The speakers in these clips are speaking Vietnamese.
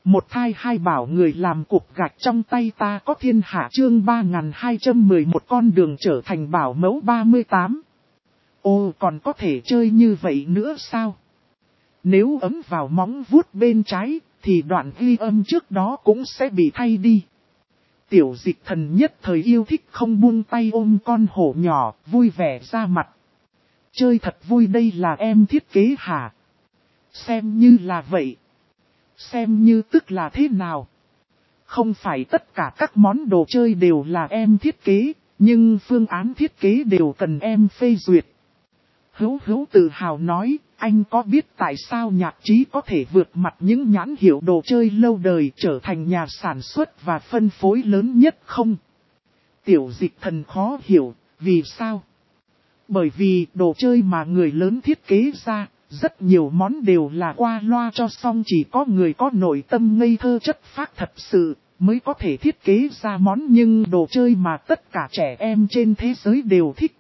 Một thai hai bảo người làm cục gạch trong tay ta có thiên hạ chương 3211 con đường trở thành bảo mẫu 38. Ô còn có thể chơi như vậy nữa sao? Nếu ấm vào móng vuốt bên trái, thì đoạn ghi âm trước đó cũng sẽ bị thay đi. Tiểu Dịch Thần nhất thời yêu thích không buông tay ôm con hổ nhỏ, vui vẻ ra mặt. Chơi thật vui, đây là em thiết kế hả? Xem như là vậy. Xem như tức là thế nào? Không phải tất cả các món đồ chơi đều là em thiết kế, nhưng phương án thiết kế đều cần em phê duyệt. Hữu tự hào nói, anh có biết tại sao Nhạc Trí có thể vượt mặt những nhãn hiệu đồ chơi lâu đời trở thành nhà sản xuất và phân phối lớn nhất không? Tiểu Dịch Thần khó hiểu, vì sao? Bởi vì đồ chơi mà người lớn thiết kế ra, rất nhiều món đều là qua loa cho xong, chỉ có người có nội tâm ngây thơ chất phác thật sự mới có thể thiết kế ra món nhưng đồ chơi mà tất cả trẻ em trên thế giới đều thích.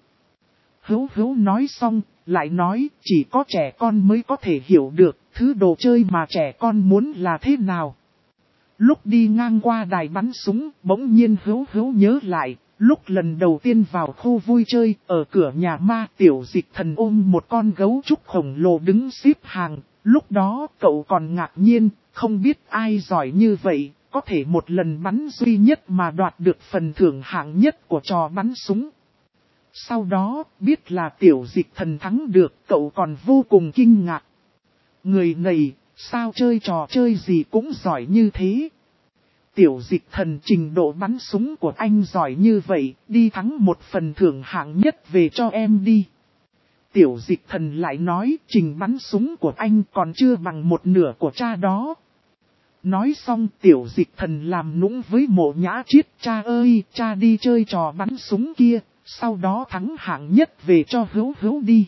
Hữu nói xong, lại nói chỉ có trẻ con mới có thể hiểu được thứ đồ chơi mà trẻ con muốn là thế nào. Lúc đi ngang qua đài bắn súng, bỗng nhiên Hữu nhớ lại, lúc lần đầu tiên vào khu vui chơi, ở cửa nhà ma, Tiểu Dịch Thần ôm một con gấu trúc khổng lồ đứng xếp hàng. Lúc đó cậu còn ngạc nhiên, không biết ai giỏi như vậy, có thể một lần bắn duy nhất mà đoạt được phần thưởng hạng nhất của trò bắn súng. Sau đó, biết là Tiểu Dịch Thần thắng được, cậu còn vô cùng kinh ngạc. Người này, sao chơi trò chơi gì cũng giỏi như thế? Tiểu Dịch Thần trình độ bắn súng của anh giỏi như vậy, đi thắng một phần thưởng hạng nhất về cho em đi. Tiểu Dịch Thần lại nói trình bắn súng của anh còn chưa bằng một nửa của cha đó. Nói xong Tiểu Dịch Thần làm nũng với Mộ Nhã Chiết, cha ơi, cha đi chơi trò bắn súng kia, sau đó thắng hạng nhất về cho Hữu đi.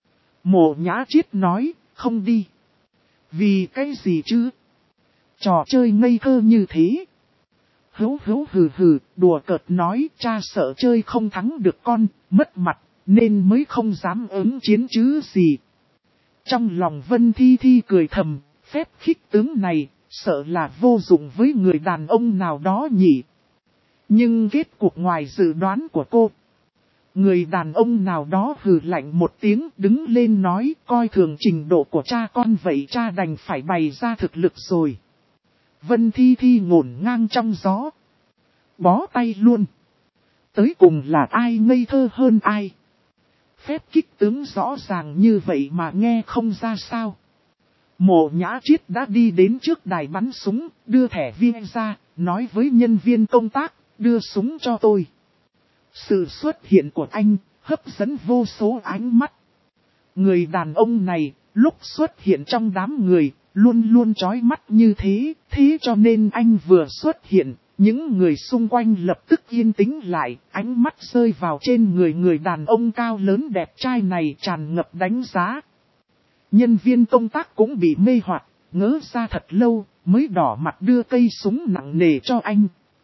Mộ Nhã Chiết nói, không đi. Vì cái gì chứ? Trò chơi ngây thơ như thế. Hữu hừ, đùa cợt nói, cha sợ chơi không thắng được con, mất mặt, nên mới không dám ứng chiến chứ gì. Trong lòng Vân Thi cười thầm, phép khích tướng này, sợ là vô dụng với người đàn ông nào đó nhỉ. Nhưng kết cục ngoài dự đoán của cô. Người đàn ông nào đó hừ lạnh một tiếng đứng lên nói, coi thường trình độ của cha con vậy cha đành phải bày ra thực lực rồi. Vân Thi ngổn ngang trong gió. Bó tay luôn. Tới cùng là ai ngây thơ hơn ai? Phép kích tướng rõ ràng như vậy mà nghe không ra sao. Mộ Nhã Chiết đã đi đến trước đài bắn súng, đưa thẻ viên ra, nói với nhân viên công tác, đưa súng cho tôi. Sự xuất hiện của anh, hấp dẫn vô số ánh mắt. Người đàn ông này, lúc xuất hiện trong đám người, luôn luôn chói mắt như thế, thế cho nên anh vừa xuất hiện, những người xung quanh lập tức yên tĩnh lại, ánh mắt rơi vào trên người đàn ông cao lớn đẹp trai này tràn ngập đánh giá. Nhân viên công tác cũng bị mê hoặc, ngớ ra thật lâu, mới đỏ mặt đưa cây súng nặng nề cho anh.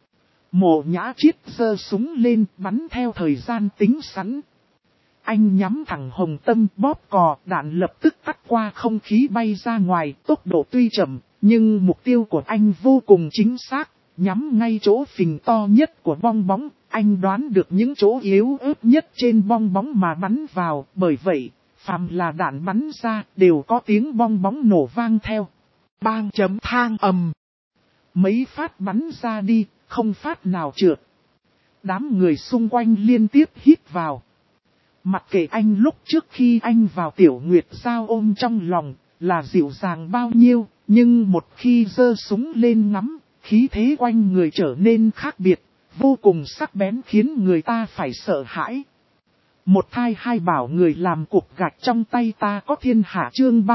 Mộ Nhã Chiết giơ súng lên bắn theo thời gian tính sẵn. Anh nhắm thẳng hồng tâm bóp cò, đạn lập tức cắt qua không khí bay ra ngoài, tốc độ tuy chậm, nhưng mục tiêu của anh vô cùng chính xác, nhắm ngay chỗ phình to nhất của bong bóng, anh đoán được những chỗ yếu ớt nhất trên bong bóng mà bắn vào, bởi vậy, phàm là đạn bắn ra đều có tiếng bong bóng nổ vang theo. Bang chấm thang ầm. Mấy phát bắn ra đi, không phát nào trượt. Đám người xung quanh liên tiếp hít vào. Mặc kệ anh lúc trước khi anh vào Tiểu Nguyệt Giao ôm trong lòng, là dịu dàng bao nhiêu, nhưng một khi giơ súng lên ngắm, khí thế quanh người trở nên khác biệt, vô cùng sắc bén khiến người ta phải sợ hãi. Một thai hai bảo người làm cục gạch trong tay ta có thiên hạ chương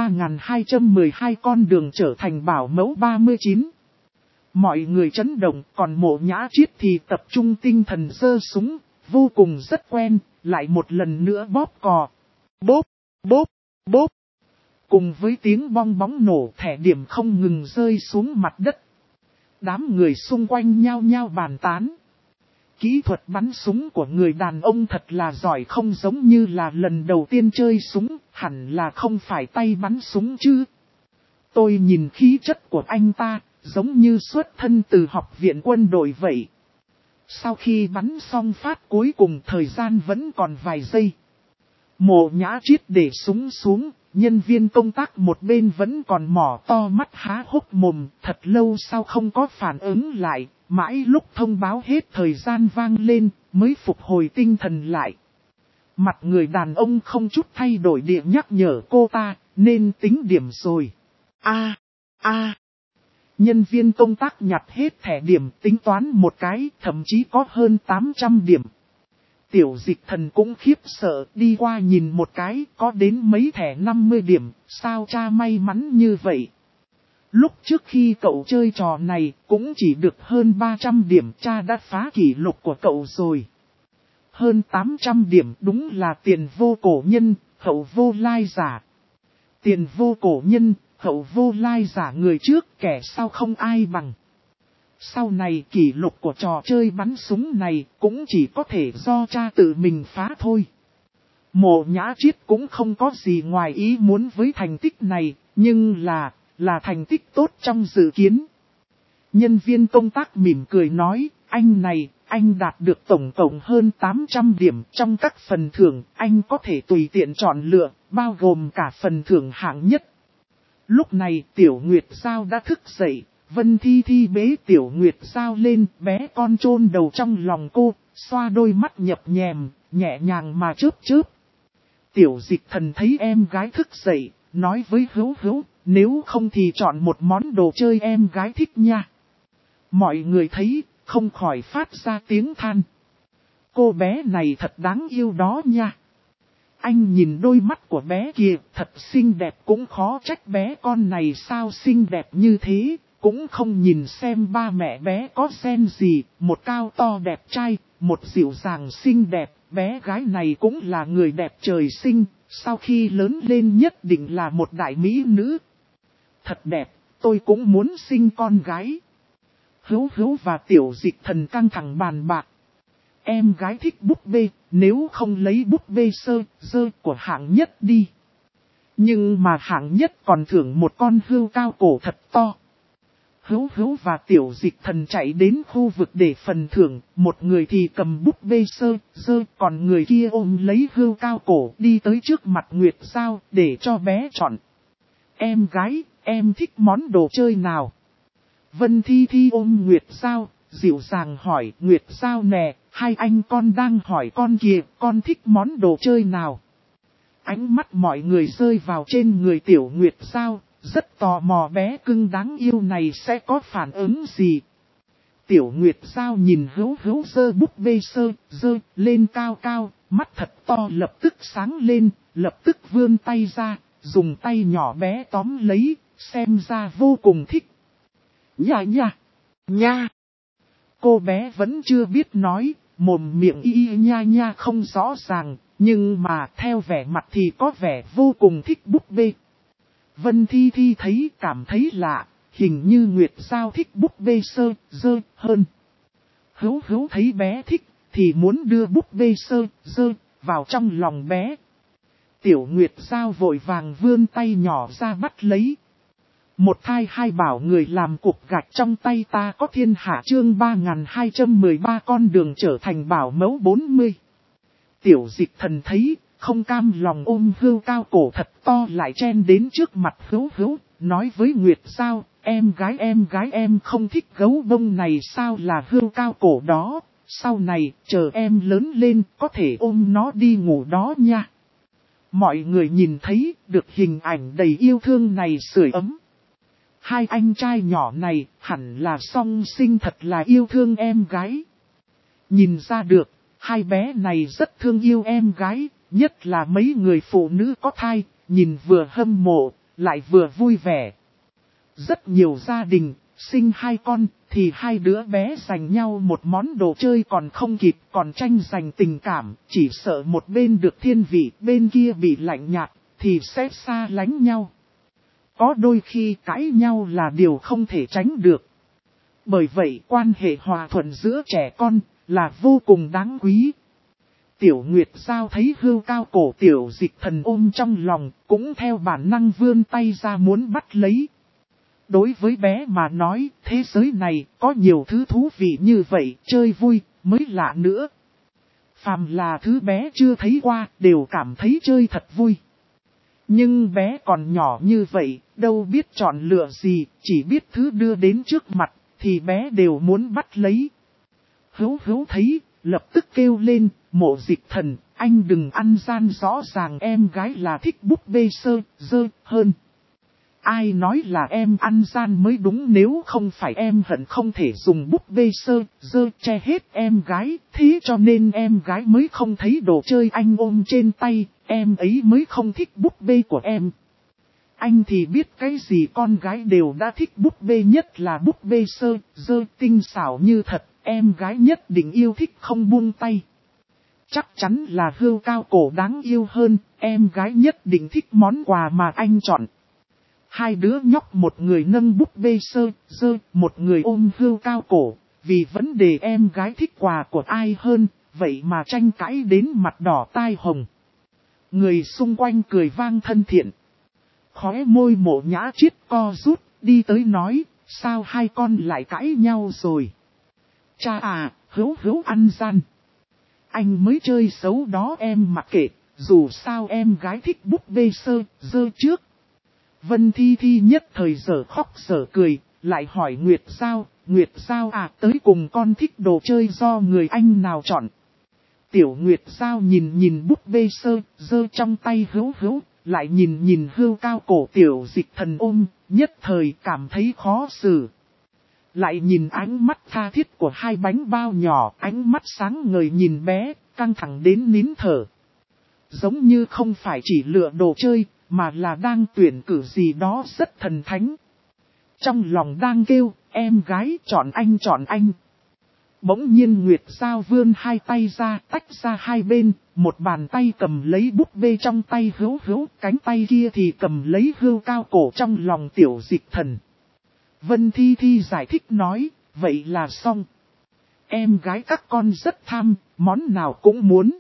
3212 con đường trở thành bảo mẫu 39. Mọi người chấn động, còn Mộ Nhã Chiết thì tập trung tinh thần giơ súng, vô cùng rất quen, lại một lần nữa bóp cò. Bóp, bóp, bóp. Cùng với tiếng bong bóng nổ thẻ điểm không ngừng rơi xuống mặt đất. Đám người xung quanh nhao nhao bàn tán. Kỹ thuật bắn súng của người đàn ông thật là giỏi, không giống như là lần đầu tiên chơi súng, hẳn là không phải tay bắn súng chứ. Tôi nhìn khí chất của anh ta, giống như xuất thân từ học viện quân đội vậy. Sau khi bắn xong phát cuối cùng thời gian vẫn còn vài giây. Mộ Nhã Triết để súng xuống, nhân viên công tác một bên vẫn còn mỏ to mắt há hốc mồm, thật lâu sau không có phản ứng lại, mãi lúc thông báo hết thời gian vang lên, mới phục hồi tinh thần lại. Mặt người đàn ông không chút thay đổi địa nhắc nhở cô ta, nên tính điểm rồi. Nhân viên công tác nhặt hết thẻ điểm tính toán một cái, thậm chí có hơn 800 điểm. Tiểu Dịch Thần cũng khiếp sợ, đi qua nhìn một cái, có đến mấy thẻ 50 điểm, sao cha may mắn như vậy. Lúc trước khi cậu chơi trò này, cũng chỉ được hơn 300 điểm, cha đã phá kỷ lục của cậu rồi. Hơn 800 điểm đúng là tiền vô cổ nhân, hậu vô lai giả. Tiền vô cổ nhân, hậu vô lai giả, người trước kẻ sau không ai bằng. Sau này kỷ lục của trò chơi bắn súng này cũng chỉ có thể do cha tự mình phá thôi. Mộ Nhã Triết cũng không có gì ngoài ý muốn với thành tích này, nhưng là thành tích tốt trong dự kiến. Nhân viên công tác mỉm cười nói, anh này, anh đạt được tổng cộng hơn 800 điểm trong các phần thưởng, anh có thể tùy tiện chọn lựa, bao gồm cả phần thưởng hạng nhất. Lúc này Tiểu Nguyệt Giao đã thức dậy, Vân Thi Thi bế Tiểu Nguyệt Giao lên, bé con chôn đầu trong lòng cô, xoa đôi mắt nhập nhèm, nhẹ nhàng mà chớp chớp. Tiểu Dịch Thần thấy em gái thức dậy, nói với Hữu Hữu, nếu không thì chọn một món đồ chơi em gái thích nha. Mọi người thấy, không khỏi phát ra tiếng than. Cô bé này thật đáng yêu đó nha. Anh nhìn đôi mắt của bé kia, thật xinh đẹp, cũng khó trách bé con này sao xinh đẹp như thế, cũng không nhìn xem ba mẹ bé có gen gì, một cao to đẹp trai, một dịu dàng xinh đẹp, bé gái này cũng là người đẹp trời sinh, sau khi lớn lên nhất định là một đại mỹ nữ. Thật đẹp, tôi cũng muốn sinh con gái. Hữu Hữu và Tiểu Dịch Thần căng thẳng bàn bạc. Em gái thích búp bê, nếu không lấy búp bê dơ của hạng nhất đi. Nhưng mà hạng nhất còn thưởng một con hươu cao cổ thật to. Hữu Hữu và Tiểu Dịch Thần chạy đến khu vực để phần thưởng, một người thì cầm búp bê dơ, còn người kia ôm lấy hươu cao cổ đi tới trước mặt Nguyệt Giao để cho bé chọn. Em gái, em thích món đồ chơi nào? Vân Thi Thi ôm Nguyệt Giao, dịu dàng hỏi, Nguyệt Giao nè, hai anh con đang hỏi con kìa, con thích món đồ chơi nào? Ánh mắt mọi người rơi vào trên người Tiểu Nguyệt Giao, rất tò mò bé cưng đáng yêu này sẽ có phản ứng gì. Tiểu Nguyệt Giao nhìn Hữu Hữu giơ búp bê dơ lên cao cao, mắt thật to lập tức sáng lên, lập tức vươn tay ra, dùng tay nhỏ bé tóm lấy, xem ra vô cùng thích. Nha. Cô bé vẫn chưa biết nói, mồm miệng y nha không rõ ràng, nhưng mà theo vẻ mặt thì có vẻ vô cùng thích búp bê. Vân Thi Thi thấy cảm thấy lạ, hình như Nguyệt Giao thích búp bê dơ hơn. Hữu Hữu thấy bé thích, thì muốn đưa búp bê dơ vào trong lòng bé. Tiểu Nguyệt Giao vội vàng vươn tay nhỏ ra bắt lấy. Một thai hai bảo người làm cục gạch trong tay ta có thiên hạ, chương 3213 con đường trở thành bảo mẫu 40. Tiểu Dịch Thần thấy, không cam lòng ôm hươu cao cổ thật to lại chen đến trước mặt Hữu Hữu, nói với Nguyệt Giao, em gái em không thích gấu bông này sao, là hươu cao cổ đó, sau này, chờ em lớn lên, có thể ôm nó đi ngủ đó nha. Mọi người nhìn thấy, được hình ảnh đầy yêu thương này sưởi ấm. Hai anh trai nhỏ này hẳn là song sinh, thật là yêu thương em gái. Nhìn ra được, hai bé này rất thương yêu em gái, nhất là mấy người phụ nữ có thai, nhìn vừa hâm mộ, lại vừa vui vẻ. Rất nhiều gia đình, sinh hai con, thì hai đứa bé giành nhau một món đồ chơi còn không kịp, còn tranh giành tình cảm, chỉ sợ một bên được thiên vị, bên kia bị lạnh nhạt, thì sẽ xa lánh nhau. Có đôi khi cãi nhau là điều không thể tránh được. Bởi vậy quan hệ hòa thuận giữa trẻ con là vô cùng đáng quý. Tiểu Nguyệt Giao thấy hươu cao cổ Tiểu Dịch Thần ôm trong lòng, cũng theo bản năng vươn tay ra muốn bắt lấy. Đối với bé mà nói, thế giới này có nhiều thứ thú vị như vậy, chơi vui, mới lạ nữa. Phàm là thứ bé chưa thấy qua, đều cảm thấy chơi thật vui. Nhưng bé còn nhỏ như vậy, đâu biết chọn lựa gì, chỉ biết thứ đưa đến trước mặt, thì bé đều muốn bắt lấy. Hữu thấy, lập tức kêu lên, Mộ Dịch Thần, anh đừng ăn gian, rõ ràng em gái là thích búp bê dơ hơn. Ai nói là em ăn gian mới đúng, nếu không phải em hận không thể dùng búp bê dơ che hết em gái, thế cho nên em gái mới không thấy đồ chơi anh ôm trên tay, em ấy mới không thích búp bê của em. Anh thì biết cái gì, con gái đều đã thích búp bê, nhất là búp bê dơ tinh xảo như thật, em gái nhất định yêu thích không buông tay. Chắc chắn là Hươu Cao Cổ đáng yêu hơn, em gái nhất định thích món quà mà anh chọn. Hai đứa nhóc, một người nâng búp bê dơ, một người ôm Hươu Cao Cổ, vì vấn đề em gái thích quà của ai hơn, vậy mà tranh cãi đến mặt đỏ tai hồng. Người xung quanh cười vang thân thiện. Khóe môi Mộ Nhã Chiết co rút, đi tới nói, sao hai con lại cãi nhau rồi? Cha à, Hữu ăn gian. Anh mới chơi xấu đó, em mặc kệ, dù sao em gái thích búp bê dơ trước. Vân Thi Thi nhất thời giờ khóc giờ cười, lại hỏi Nguyệt Giao à, tới cùng con thích đồ chơi do người anh nào chọn? Tiểu Nguyệt Giao nhìn búp bê dơ trong tay Hữu, lại nhìn Hươu Cao Cổ Tiểu Dịch Thần ôm, nhất thời cảm thấy khó xử. Lại nhìn ánh mắt tha thiết của hai bánh bao nhỏ, ánh mắt sáng ngời nhìn bé, căng thẳng đến nín thở. Giống như không phải chỉ lựa đồ chơi, mà là đang tuyển cử gì đó rất thần thánh. Trong lòng đang kêu, em gái chọn anh. Bỗng nhiên Nguyệt Giao vươn hai tay ra, tách ra hai bên, một bàn tay cầm lấy búp bê trong tay Hữu, cánh tay kia thì cầm lấy Hươu Cao Cổ trong lòng Tiểu Dịch Thần. Vân Thi Thi giải thích nói, vậy là xong. Em gái các con rất tham, món nào cũng muốn.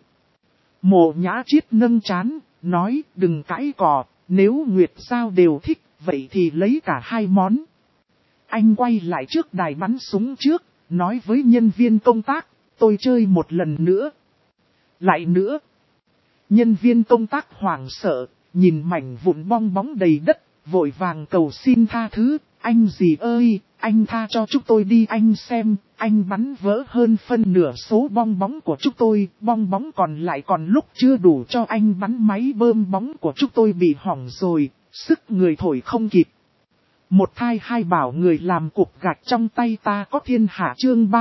Mộ Nhã Chiết nâng trán, nói đừng cãi cò, nếu Nguyệt Giao đều thích, vậy thì lấy cả hai món. Anh quay lại trước đài bắn súng trước, nói với nhân viên công tác, tôi chơi một lần nữa. Lại nữa. Nhân viên công tác hoảng sợ, nhìn mảnh vụn bong bóng đầy đất, vội vàng cầu xin tha thứ. Anh gì ơi, anh tha cho chúng tôi đi, anh xem, anh bắn vỡ hơn phân nửa số bong bóng của chúng tôi, bong bóng còn lại còn lúc chưa đủ cho anh bắn, máy bơm bóng của chúng tôi bị hỏng rồi, sức người thổi không kịp. Một thai hai bảo người làm cục gạch trong tay ta có thiên hạ, chương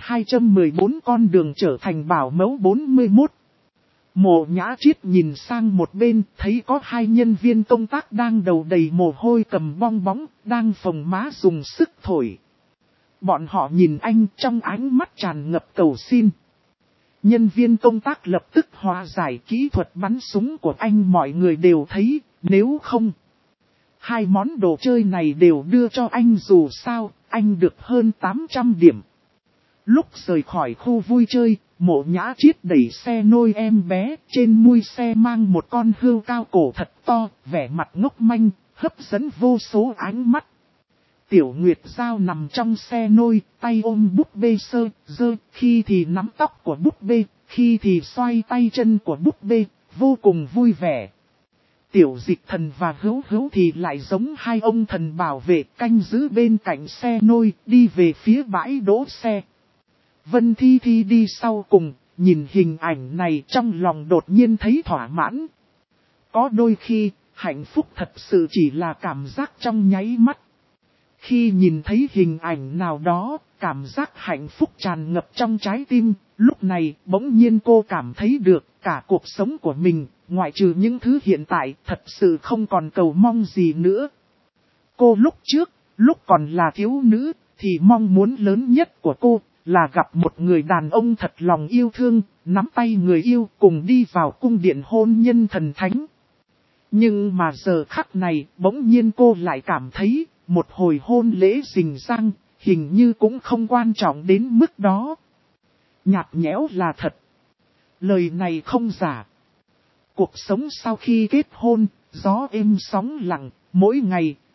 3214 con đường trở thành bảo mẫu 41. Mộ Nhã Chiết nhìn sang một bên, thấy có hai nhân viên công tác đang đầu đầy mồ hôi cầm bong bóng, đang phồng má dùng sức thổi. Bọn họ nhìn anh trong ánh mắt tràn ngập cầu xin. Nhân viên công tác lập tức hòa giải kỹ thuật bắn súng của anh, mọi người đều thấy, nếu không. Hai món đồ chơi này đều đưa cho anh, dù sao, anh được hơn 800 điểm. Lúc rời khỏi khu vui chơi, Mộ Nhã Chiết đẩy xe nôi em bé, trên mui xe mang một con Hươu Cao Cổ thật to, vẻ mặt ngốc manh, hấp dẫn vô số ánh mắt. Tiểu Nguyệt Giao nằm trong xe nôi, tay ôm búp bê dơ, khi thì nắm tóc của búp bê, khi thì xoay tay chân của búp bê, vô cùng vui vẻ. Tiểu Dịch Thần và Hữu thì lại giống hai ông thần bảo vệ canh giữ bên cạnh xe nôi, đi về phía bãi đỗ xe. Vân Thi Thi đi sau cùng, nhìn hình ảnh này trong lòng đột nhiên thấy thỏa mãn. Có đôi khi, hạnh phúc thật sự chỉ là cảm giác trong nháy mắt. Khi nhìn thấy hình ảnh nào đó, cảm giác hạnh phúc tràn ngập trong trái tim, lúc này bỗng nhiên cô cảm thấy được cả cuộc sống của mình, ngoại trừ những thứ hiện tại, thật sự không còn cầu mong gì nữa. Cô lúc trước, lúc còn là thiếu nữ, thì mong muốn lớn nhất của cô là gặp một người đàn ông thật lòng yêu thương, nắm tay người yêu cùng đi vào cung điện hôn nhân thần thánh. Nhưng mà giờ khắc này, bỗng nhiên cô lại cảm thấy, một hồi hôn lễ rình rang, hình như cũng không quan trọng đến mức đó. Nhạt nhẽo là thật. Lời này không giả. Cuộc sống sau khi kết hôn, gió êm sóng lặng, mỗi ngày,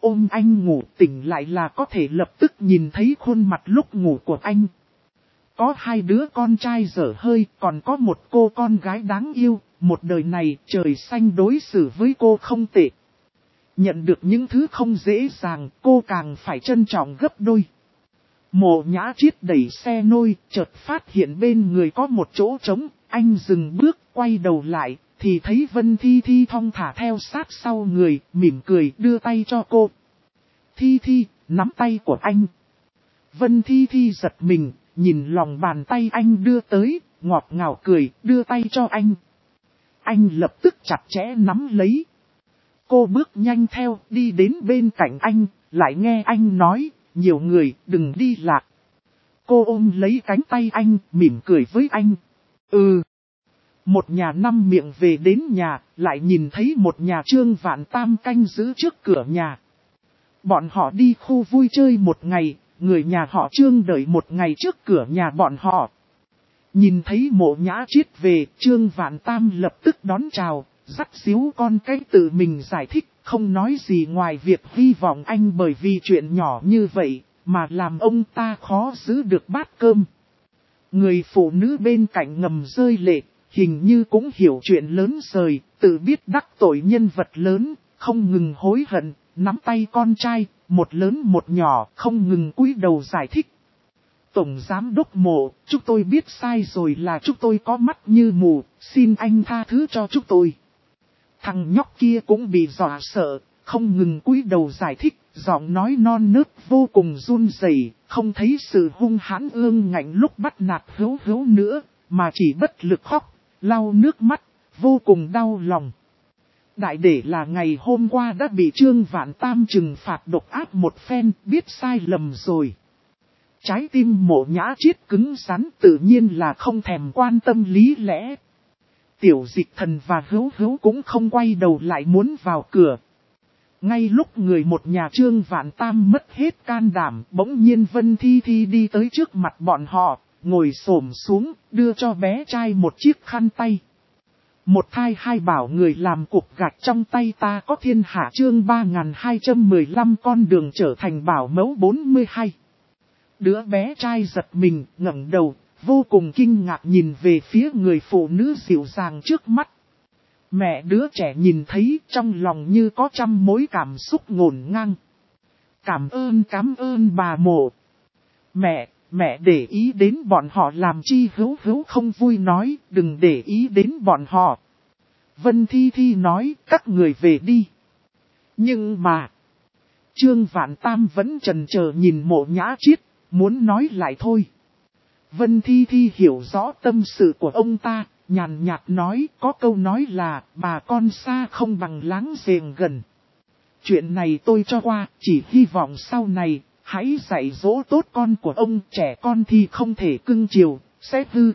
ôm anh ngủ, tỉnh lại là có thể lập tức nhìn thấy khuôn mặt lúc ngủ của anh. Có 2 đứa con trai dở hơi, còn có một cô con gái đáng yêu, một đời này trời xanh đối xử với cô không tệ. Nhận được những thứ không dễ dàng, cô càng phải trân trọng gấp đôi. Mộ Nhã Chiết đẩy xe nôi, chợt phát hiện bên người có một chỗ trống, anh dừng bước, quay đầu lại, thì thấy Vân Thi Thi thong thả theo sát sau người, mỉm cười đưa tay cho cô. Thi Thi, nắm tay của anh. Vân Thi Thi giật mình, nhìn lòng bàn tay anh đưa tới, ngọt ngào cười, đưa tay cho anh. Anh lập tức chặt chẽ nắm lấy. Cô bước nhanh theo, đi đến bên cạnh anh, lại nghe anh nói, nhiều người, đừng đi lạc. Cô ôm lấy cánh tay anh, mỉm cười với anh. Một nhà 5 miệng về đến nhà, lại nhìn thấy một nhà Trương Vạn Tam canh giữ trước cửa nhà. Bọn họ đi khu vui chơi một ngày, người nhà họ Trương đợi một ngày trước cửa nhà bọn họ. Nhìn thấy Mộ Nhã Chiết về, Trương Vạn Tam lập tức đón chào, dắt díu con cái tự mình giải thích, không nói gì ngoài việc hy vọng anh bởi vì chuyện nhỏ như vậy, mà làm ông ta khó giữ được bát cơm. Người phụ nữ bên cạnh ngầm rơi lệ, hình như cũng hiểu chuyện lớn rồi, tự biết đắc tội nhân vật lớn, không ngừng hối hận, nắm tay con trai, một lớn một nhỏ, không ngừng cúi đầu giải thích. Tổng giám đốc Mộ, chúng tôi biết sai rồi, là chúng tôi có mắt như mù, xin anh tha thứ cho chúng tôi. Thằng nhóc kia cũng bị dọa sợ, không ngừng cúi đầu giải thích, giọng nói non nớt vô cùng run rẩy, không thấy sự hung hãn ương ngạnh lúc bắt nạt Hữu Hữu nữa, mà chỉ bất lực khóc, lau nước mắt, vô cùng đau lòng. Đại để là ngày hôm qua đã bị Trương Vạn Tam trừng phạt độc ác một phen, biết sai lầm rồi. Trái tim Mộ Nhã Chiết cứng rắn, tự nhiên là không thèm quan tâm lý lẽ. Tiểu Dịch Thần và Hữu Hữu cũng không quay đầu lại muốn vào cửa. Ngay lúc người một nhà Trương Vạn Tam mất hết can đảm, bỗng nhiên Vân Thi Thi đi tới trước mặt bọn họ, ngồi xổm xuống, đưa cho bé trai một chiếc khăn tay. Một thai hai bảo người làm cục gạch trong tay ta có thiên hạ, chương 3215 con đường trở thành bảo mẫu 42. Đứa bé trai giật mình, ngẩng đầu, vô cùng kinh ngạc nhìn về phía người phụ nữ dịu dàng trước mắt. Mẹ đứa trẻ nhìn thấy trong lòng như có trăm mối cảm xúc ngổn ngang. Cảm ơn bà Mộ. Mẹ để ý đến bọn họ làm chi? Hữu Hữu không vui nói, đừng để ý đến bọn họ. Vân Thi Thi nói, các người về đi. Nhưng mà, Trương Vạn Tam vẫn chần chờ nhìn Mộ Nhã Chiết, muốn nói lại thôi. Vân Thi Thi hiểu rõ tâm sự của ông ta, nhàn nhạt nói, có câu nói là, bà con xa không bằng láng giềng gần. Chuyện này tôi cho qua, chỉ hy vọng sau này, hãy dạy dỗ tốt con của ông, trẻ con thì không thể cưng chiều, sẽ hư.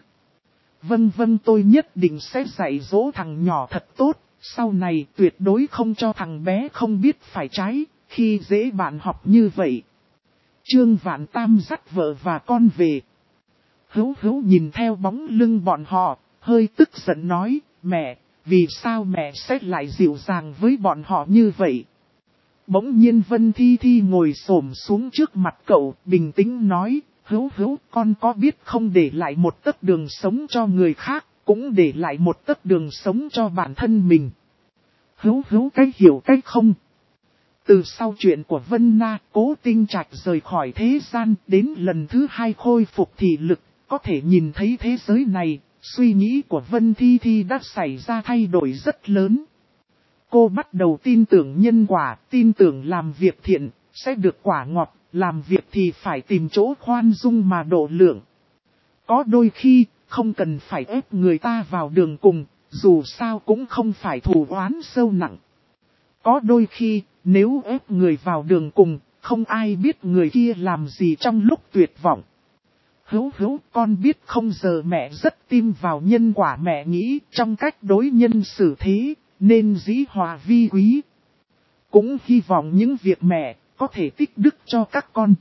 Vâng tôi nhất định sẽ dạy dỗ thằng nhỏ thật tốt, sau này tuyệt đối không cho thằng bé không biết phải trái, khi dễ bạn học như vậy. Trương Vạn Tam dắt vợ và con về. Hữu Hữu nhìn theo bóng lưng bọn họ, hơi tức giận nói, mẹ, vì sao mẹ sẽ lại dịu dàng với bọn họ như vậy? Bỗng nhiên Vân Thi Thi ngồi xổm xuống trước mặt cậu, bình tĩnh nói, Hữu Hữu, con có biết không để lại một tấc đường sống cho người khác, cũng để lại một tấc đường sống cho bản thân mình. Hữu Hữu cái hiểu cái không? Từ sau chuyện của Vân Na, Cố Tinh Trạch rời khỏi thế gian, đến lần thứ 2 khôi phục thị lực, có thể nhìn thấy thế giới này, suy nghĩ của Vân Thi Thi đã xảy ra thay đổi rất lớn. Cô bắt đầu tin tưởng nhân quả, tin tưởng làm việc thiện, sẽ được quả ngọt, làm việc thì phải tìm chỗ khoan dung mà độ lượng. Có đôi khi, không cần phải ép người ta vào đường cùng, dù sao cũng không phải thù oán sâu nặng. Có đôi khi, nếu ép người vào đường cùng, không ai biết người kia làm gì trong lúc tuyệt vọng. Hữu Hữu, con biết không, giờ mẹ rất tin vào nhân quả, mẹ nghĩ trong cách đối nhân xử thế, nên dĩ hòa vi quý. Cũng hy vọng những việc mẹ có thể tích đức cho các con.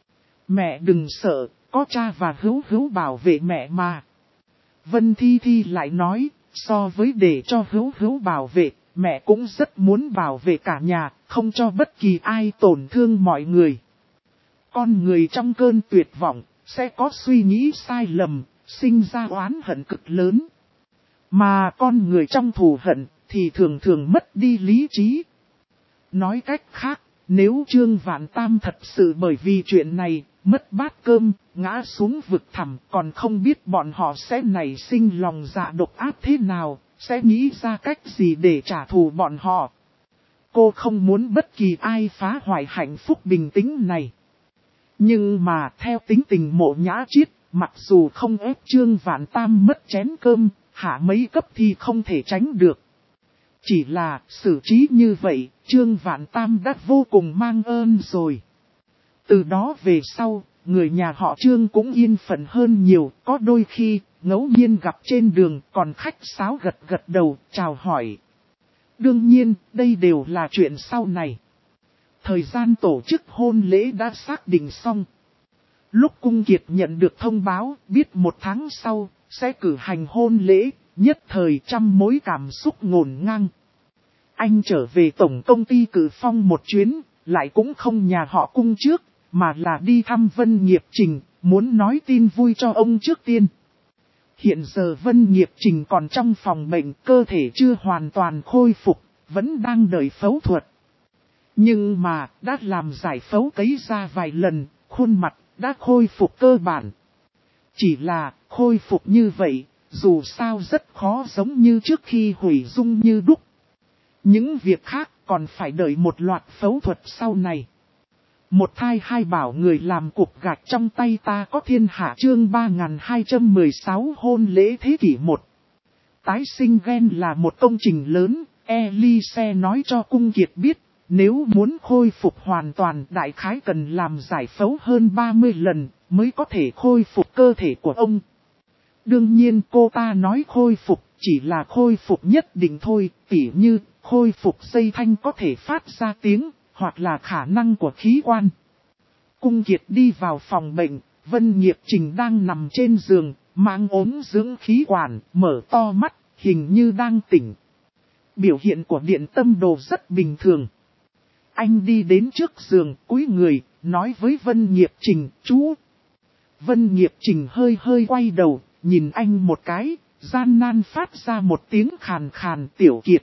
Mẹ đừng sợ, có cha và Hữu Hữu bảo vệ mẹ mà. Vân Thi Thi lại nói, so với để cho Hữu Hữu bảo vệ, mẹ cũng rất muốn bảo vệ cả nhà, không cho bất kỳ ai tổn thương mọi người. Con người trong cơn tuyệt vọng, sẽ có suy nghĩ sai lầm, sinh ra oán hận cực lớn. Mà con người trong thù hận, thì thường thường mất đi lý trí. Nói cách khác, nếu Trương Vạn Tam thật sự bởi vì chuyện này, mất bát cơm, ngã xuống vực thẳm, còn không biết bọn họ sẽ nảy sinh lòng dạ độc ác thế nào, sẽ nghĩ ra cách gì để trả thù bọn họ. Cô không muốn bất kỳ ai phá hoại hạnh phúc bình tĩnh này. Nhưng mà theo tính tình Mộ Nhã Chiết, mặc dù không ép Trương Vạn Tam mất chén cơm, hạ mấy cấp thì không thể tránh được. Chỉ là xử trí như vậy, Trương Vạn Tam đã vô cùng mang ơn rồi. Từ đó về sau, người nhà họ Trương cũng yên phận hơn nhiều, có đôi khi, ngẫu nhiên gặp trên đường còn khách sáo gật gật đầu, chào hỏi. Đương nhiên, đây đều là chuyện sau này. Thời gian tổ chức hôn lễ đã xác định xong. Lúc Cung Kiệt nhận được thông báo, biết 1 tháng sau, sẽ cử hành hôn lễ, nhất thời trăm mối cảm xúc ngổn ngang. Anh trở về tổng công ty Cử Phong một chuyến, lại cũng không nhà họ Cung trước, mà là đi thăm Vân Nghiệp Trình, muốn nói tin vui cho ông trước tiên. Hiện giờ Vân Nghiệp Trình còn trong phòng bệnh, cơ thể chưa hoàn toàn khôi phục, vẫn đang đợi phẫu thuật. Nhưng mà, đã làm giải phẫu cấy ra vài lần, khuôn mặt đã khôi phục cơ bản. Chỉ là, khôi phục như vậy, dù sao rất khó giống như trước khi hủy dung như đúc. Những việc khác còn phải đợi một loạt phẫu thuật sau này. Một thai hai bảo người làm cục gạch trong tay ta có thiên hạ chương 3216 hôn lễ thế kỷ 1. Tái sinh gen là một công trình lớn, Elise nói cho Cung Kiệt biết, nếu muốn khôi phục hoàn toàn đại khái cần làm giải phẫu hơn 30 lần mới có thể khôi phục cơ thể của ông. Đương nhiên cô ta nói khôi phục chỉ là khôi phục nhất định thôi, tỉ như khôi phục dây thanh có thể phát ra tiếng, hoặc là khả năng của khí quan. Cung Kiệt đi vào phòng bệnh, Vân Nghiệp Trình đang nằm trên giường, mang ốm dưỡng khí quản, mở to mắt, hình như đang tỉnh. Biểu hiện của điện tâm đồ rất bình thường. Anh đi đến trước giường, cúi người, nói với Vân Nghiệp Trình, chú. Vân Nghiệp Trình hơi hơi quay đầu, nhìn anh một cái, gian nan phát ra một tiếng khàn khàn. Tiểu Kiệt.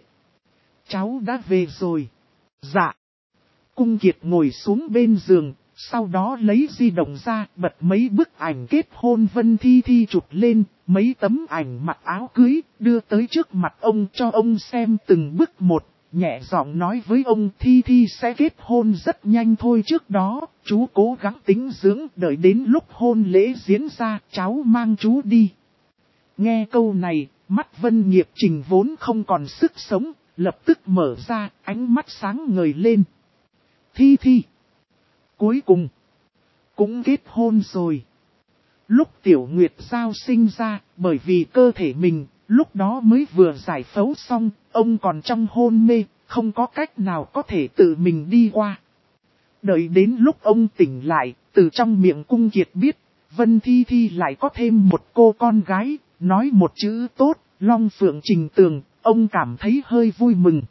Cháu đã về rồi. Dạ. Cung Kiệt ngồi xuống bên giường, sau đó lấy di động ra, bật mấy bức ảnh kết hôn Vân Thi Thi chụp lên, mấy tấm ảnh mặc áo cưới, đưa tới trước mặt ông cho ông xem từng bức một, nhẹ giọng nói với ông Thi Thi sẽ kết hôn rất nhanh thôi, trước đó, chú cố gắng tĩnh dưỡng, đợi đến lúc hôn lễ diễn ra, cháu mang chú đi. Nghe câu này, mắt Vân Nghiệp Trình vốn không còn sức sống, lập tức mở ra, ánh mắt sáng ngời lên. Thi Thi. Cuối cùng, cũng kết hôn rồi. Lúc Tiểu Nguyệt Giao sinh ra, bởi vì cơ thể mình, lúc đó mới vừa giải phẫu xong, ông còn trong hôn mê, không có cách nào có thể tự mình đi qua. Đợi đến lúc ông tỉnh lại, từ trong miệng Cung Kiệt biết, Vân Thi Thi lại có thêm một cô con gái, nói một chữ tốt, Long Phượng Trình Tường, ông cảm thấy hơi vui mừng.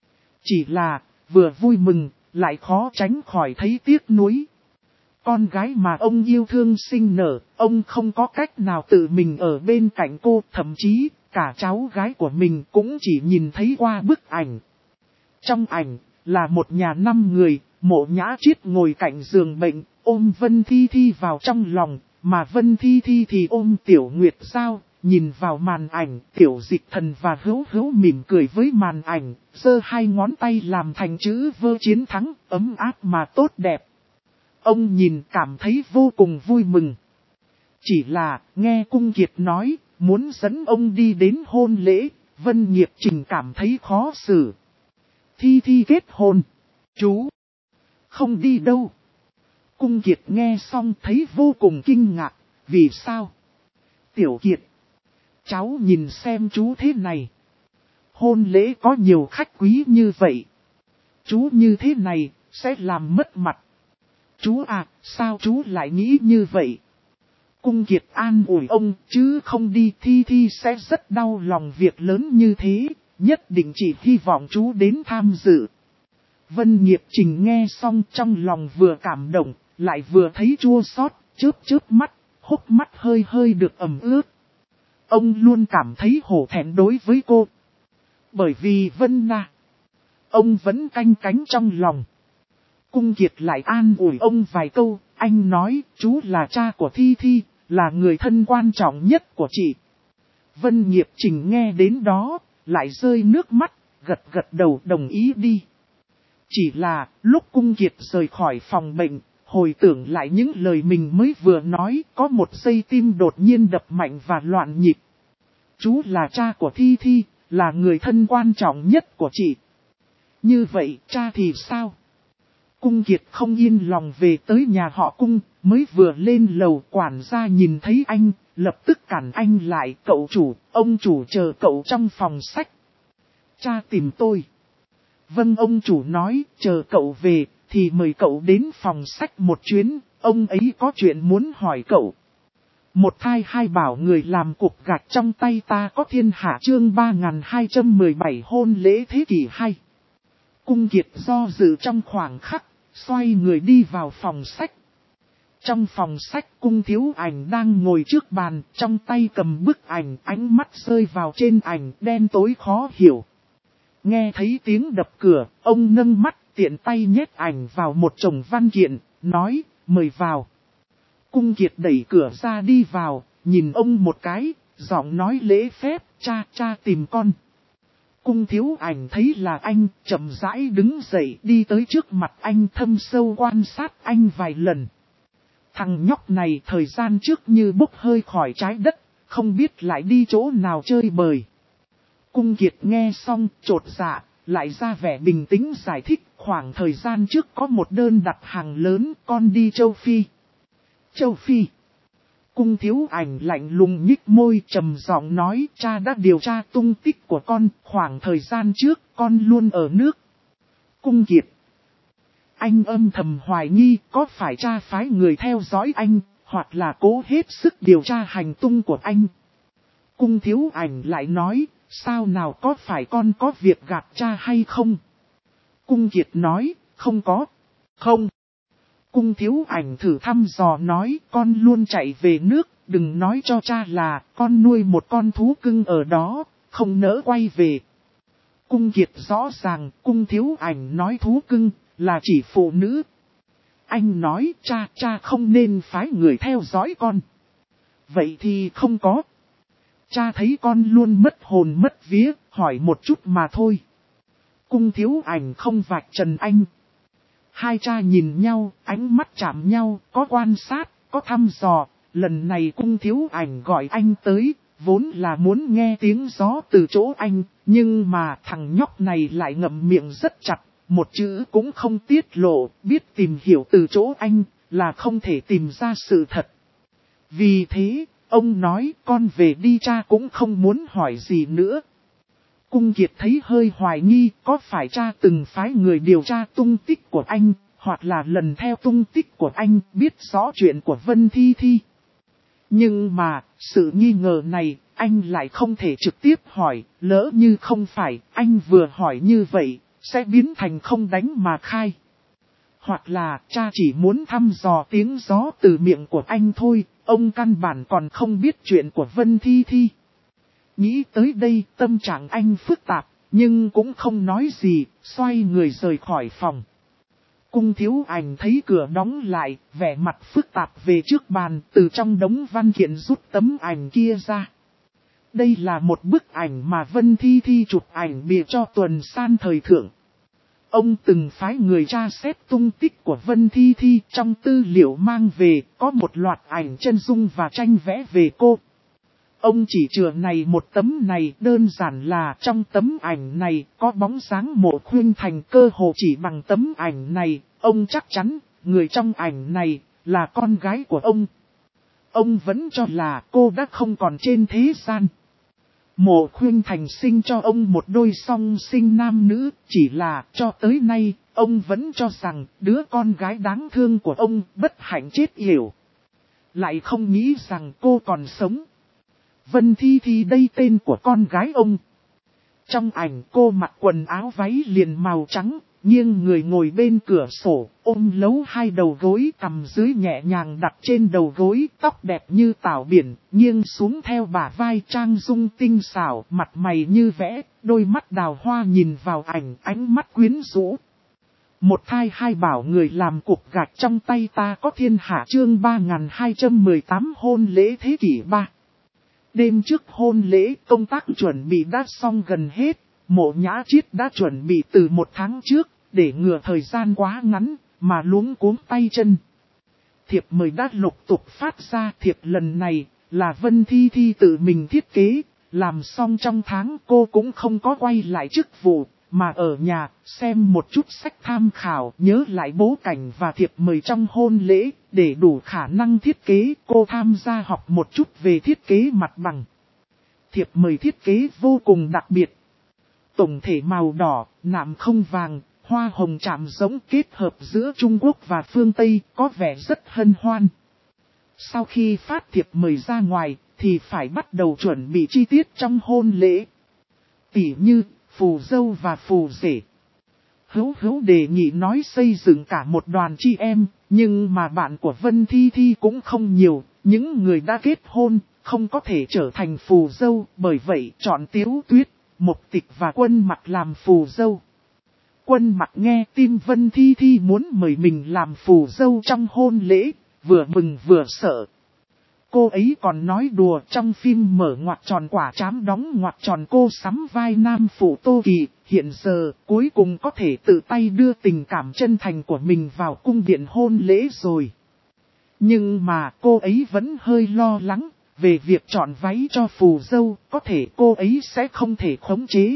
Chỉ là, vừa vui mừng, lại khó tránh khỏi thấy tiếc nuối. Con gái mà ông yêu thương sinh nở, ông không có cách nào tự mình ở bên cạnh cô, thậm chí, cả cháu gái của mình cũng chỉ nhìn thấy qua bức ảnh. Trong ảnh, là một nhà 5 người, Mộ Nhã Chiết ngồi cạnh giường bệnh, ôm Vân Thi Thi vào trong lòng, mà Vân Thi Thi thì ôm Tiểu Nguyệt Giao. Nhìn vào màn ảnh, Tiểu Dịch Thần và Hữu Hữu mỉm cười với màn ảnh, giơ hai ngón tay làm thành chữ vơ chiến thắng, ấm áp mà tốt đẹp. Ông nhìn cảm thấy vô cùng vui mừng. Chỉ là, nghe Cung Kiệt nói, muốn dẫn ông đi đến hôn lễ, Vân Nghiệp Trình cảm thấy khó xử. Thi Thi kết hôn. Chú. Không đi đâu. Cung Kiệt nghe xong thấy vô cùng kinh ngạc. Vì sao? Tiểu Kiệt. Cháu nhìn xem chú thế này. Hôn lễ có nhiều khách quý như vậy. Chú như thế này, sẽ làm mất mặt. Chú à, sao chú lại nghĩ như vậy? Cung Kiệt an ủi ông, chứ không đi Thi Thi sẽ rất đau lòng việc lớn như thế, nhất định chỉ hy vọng chú đến tham dự. Vân Nghiệp Trình nghe xong trong lòng vừa cảm động, lại vừa thấy chua xót, chớp mắt, hốc mắt hơi hơi được ẩm ướt. Ông luôn cảm thấy hổ thẹn đối với cô. Bởi vì Vân Na, ông vẫn canh cánh trong lòng. Cung Kiệt lại an ủi ông vài câu, anh nói chú là cha của Thi Thi, là người thân quan trọng nhất của chị. Vân Nghiệp Trình nghe đến đó, lại rơi nước mắt, gật đầu đồng ý đi. Chỉ là, lúc Cung Kiệt rời khỏi phòng bệnh, hồi tưởng lại những lời mình mới vừa nói, có một giây tim đột nhiên đập mạnh và loạn nhịp. Chú là cha của Thi Thi, là người thân quan trọng nhất của chị. Như vậy, cha thì sao? Cung Kiệt không yên lòng về tới nhà họ Cung, mới vừa lên lầu quản gia nhìn thấy anh, lập tức cản anh lại. Cậu chủ, ông chủ chờ cậu trong phòng sách. Cha tìm tôi. Vâng, ông chủ nói, chờ cậu về, thì mời cậu đến phòng sách một chuyến, ông ấy có chuyện muốn hỏi cậu. Một thai hai bảo người làm cục gạch trong tay ta có thiên hạ chương 3217 hôn lễ thế kỷ 2. Cung Kiệt do dự trong khoảng khắc, xoay người đi vào phòng sách. Trong phòng sách Cung Thiếu Ảnh đang ngồi trước bàn, trong tay cầm bức ảnh, ánh mắt rơi vào trên ảnh đen tối khó hiểu. Nghe thấy tiếng đập cửa, ông nâng mắt tiện tay nhét ảnh vào một chồng văn kiện, nói, mời vào. Cung Kiệt đẩy cửa ra đi vào, nhìn ông một cái, giọng nói lễ phép, cha tìm con. Cung Thiếu Ảnh thấy là anh, chậm rãi đứng dậy đi tới trước mặt anh, thâm sâu quan sát anh vài lần. Thằng nhóc này thời gian trước như bốc hơi khỏi trái đất, không biết lại đi chỗ nào chơi bời. Cung Kiệt nghe xong, chột dạ, lại ra vẻ bình tĩnh giải thích, khoảng thời gian trước có một đơn đặt hàng lớn, con đi châu Phi. Châu Phi. Cung Thiếu Ảnh lạnh lùng nhích môi trầm giọng nói, cha đã điều tra tung tích của con, khoảng thời gian trước con luôn ở nước. Cung Kiệt. Anh âm thầm hoài nghi có phải cha phái người theo dõi anh, hoặc là cố hết sức điều tra hành tung của anh. Cung Thiếu Ảnh lại nói, sao nào có phải con có việc gạt cha hay không? Cung Kiệt nói, không có. Không. Cung Thiếu Ảnh thử thăm dò nói, con luôn chạy về nước, đừng nói cho cha là con nuôi một con thú cưng ở đó, không nỡ quay về. Cung Kiệt rõ ràng, Cung Thiếu Ảnh nói thú cưng là chỉ phụ nữ. Anh nói cha không nên phái người theo dõi con. Vậy thì không có. Cha thấy con luôn mất hồn mất vía, hỏi một chút mà thôi. Cung Thiếu Ảnh không vạch trần anh. Hai cha nhìn nhau, ánh mắt chạm nhau, có quan sát, có thăm dò. Lần này Cung Thiếu Ảnh gọi anh tới, vốn là muốn nghe tiếng gió từ chỗ anh, nhưng mà thằng nhóc này lại ngậm miệng rất chặt, một chữ cũng không tiết lộ, biết tìm hiểu từ chỗ anh, là không thể tìm ra sự thật. Vì thế, ông nói con về đi, cha cũng không muốn hỏi gì nữa. Cung Kiệt thấy hơi hoài nghi, có phải cha từng phái người điều tra tung tích của anh, hoặc là lần theo tung tích của anh biết rõ chuyện của Vân Thi Thi. Nhưng mà, sự nghi ngờ này, anh lại không thể trực tiếp hỏi, lỡ như không phải, anh vừa hỏi như vậy, sẽ biến thành không đánh mà khai. Hoặc là cha chỉ muốn thăm dò tiếng gió từ miệng của anh thôi, ông căn bản còn không biết chuyện của Vân Thi Thi. Nghĩ tới đây tâm trạng anh phức tạp, nhưng cũng không nói gì, xoay người rời khỏi phòng. Cung Thiếu Ảnh thấy cửa đóng lại, vẻ mặt phức tạp về trước bàn, từ trong đống văn kiện rút tấm ảnh kia ra. Đây là một bức ảnh mà Vân Thi Thi chụp ảnh bìa cho tuần san thời thượng. Ông từng phái người tra xét tung tích của Vân Thi Thi, trong tư liệu mang về, có một loạt ảnh chân dung và tranh vẽ về cô. Ông chỉ chừa này một tấm này, đơn giản là trong tấm ảnh này có bóng dáng Mộ Khuynh Thành, cơ hồ chỉ bằng tấm ảnh này, ông chắc chắn người trong ảnh này là con gái của ông. Ông vẫn cho là cô đã không còn trên thế gian. Mộ Khuynh Thành sinh cho ông một đôi song sinh nam nữ, chỉ là cho tới nay, ông vẫn cho rằng đứa con gái đáng thương của ông bất hạnh chết yểu. Lại không nghĩ rằng cô còn sống. Vân Thi Thi đây tên của con gái ông. Trong ảnh cô mặc quần áo váy liền màu trắng, nghiêng người ngồi bên cửa sổ, ôm lấu hai đầu gối, cằm dưới nhẹ nhàng đặt trên đầu gối, tóc đẹp như tảo biển, nghiêng xuống theo bả vai, trang dung tinh xảo, mặt mày như vẽ, đôi mắt đào hoa nhìn vào ảnh, ánh mắt quyến rũ. Một thai hai bảo người làm cục gạch trong tay ta có thiên hạ chương 3218 hôn lễ thế kỷ 3. Đêm trước hôn lễ, công tác chuẩn bị đã xong gần hết. Mộ Nhã Chiết đã chuẩn bị từ 1 tháng trước, để ngừa thời gian quá ngắn, mà luống cuống tay chân. Thiệp mời đã lục tục phát ra. Thiệp lần này, là Vân Thi Thi tự mình thiết kế, làm xong trong tháng cô cũng không có quay lại chức vụ, mà ở nhà, xem một chút sách tham khảo, nhớ lại bố cảnh và thiệp mời trong hôn lễ, để đủ khả năng thiết kế. Cô tham gia học một chút về thiết kế mặt bằng. Thiệp mời thiết kế vô cùng đặc biệt. Tổng thể màu đỏ, nạm không vàng, hoa hồng chạm giống kết hợp giữa Trung Quốc và phương Tây, có vẻ rất hân hoan. Sau khi phát thiệp mời ra ngoài, thì phải bắt đầu chuẩn bị chi tiết trong hôn lễ. Tỉ như, phù dâu và phù rể. Hữu đề nghị nói xây dựng cả một đoàn chị em, nhưng mà bạn của Vân Thi Thi cũng không nhiều, những người đã kết hôn, không có thể trở thành phù dâu, bởi vậy chọn Tiếu Tuyết, Mộc Tịch và Quân Mặc làm phù dâu. Quân Mặc nghe tin Vân Thi Thi muốn mời mình làm phù dâu trong hôn lễ, vừa mừng vừa sợ. Cô ấy còn nói đùa trong phim mở ngoặc tròn quả trám đóng ngoặc tròn cô sắm vai nam phụ Tô Kỳ, hiện giờ cuối cùng có thể tự tay đưa tình cảm chân thành của mình vào cung điện hôn lễ rồi. Nhưng mà cô ấy vẫn hơi lo lắng về việc chọn váy cho phù dâu, có thể cô ấy sẽ không thể khống chế.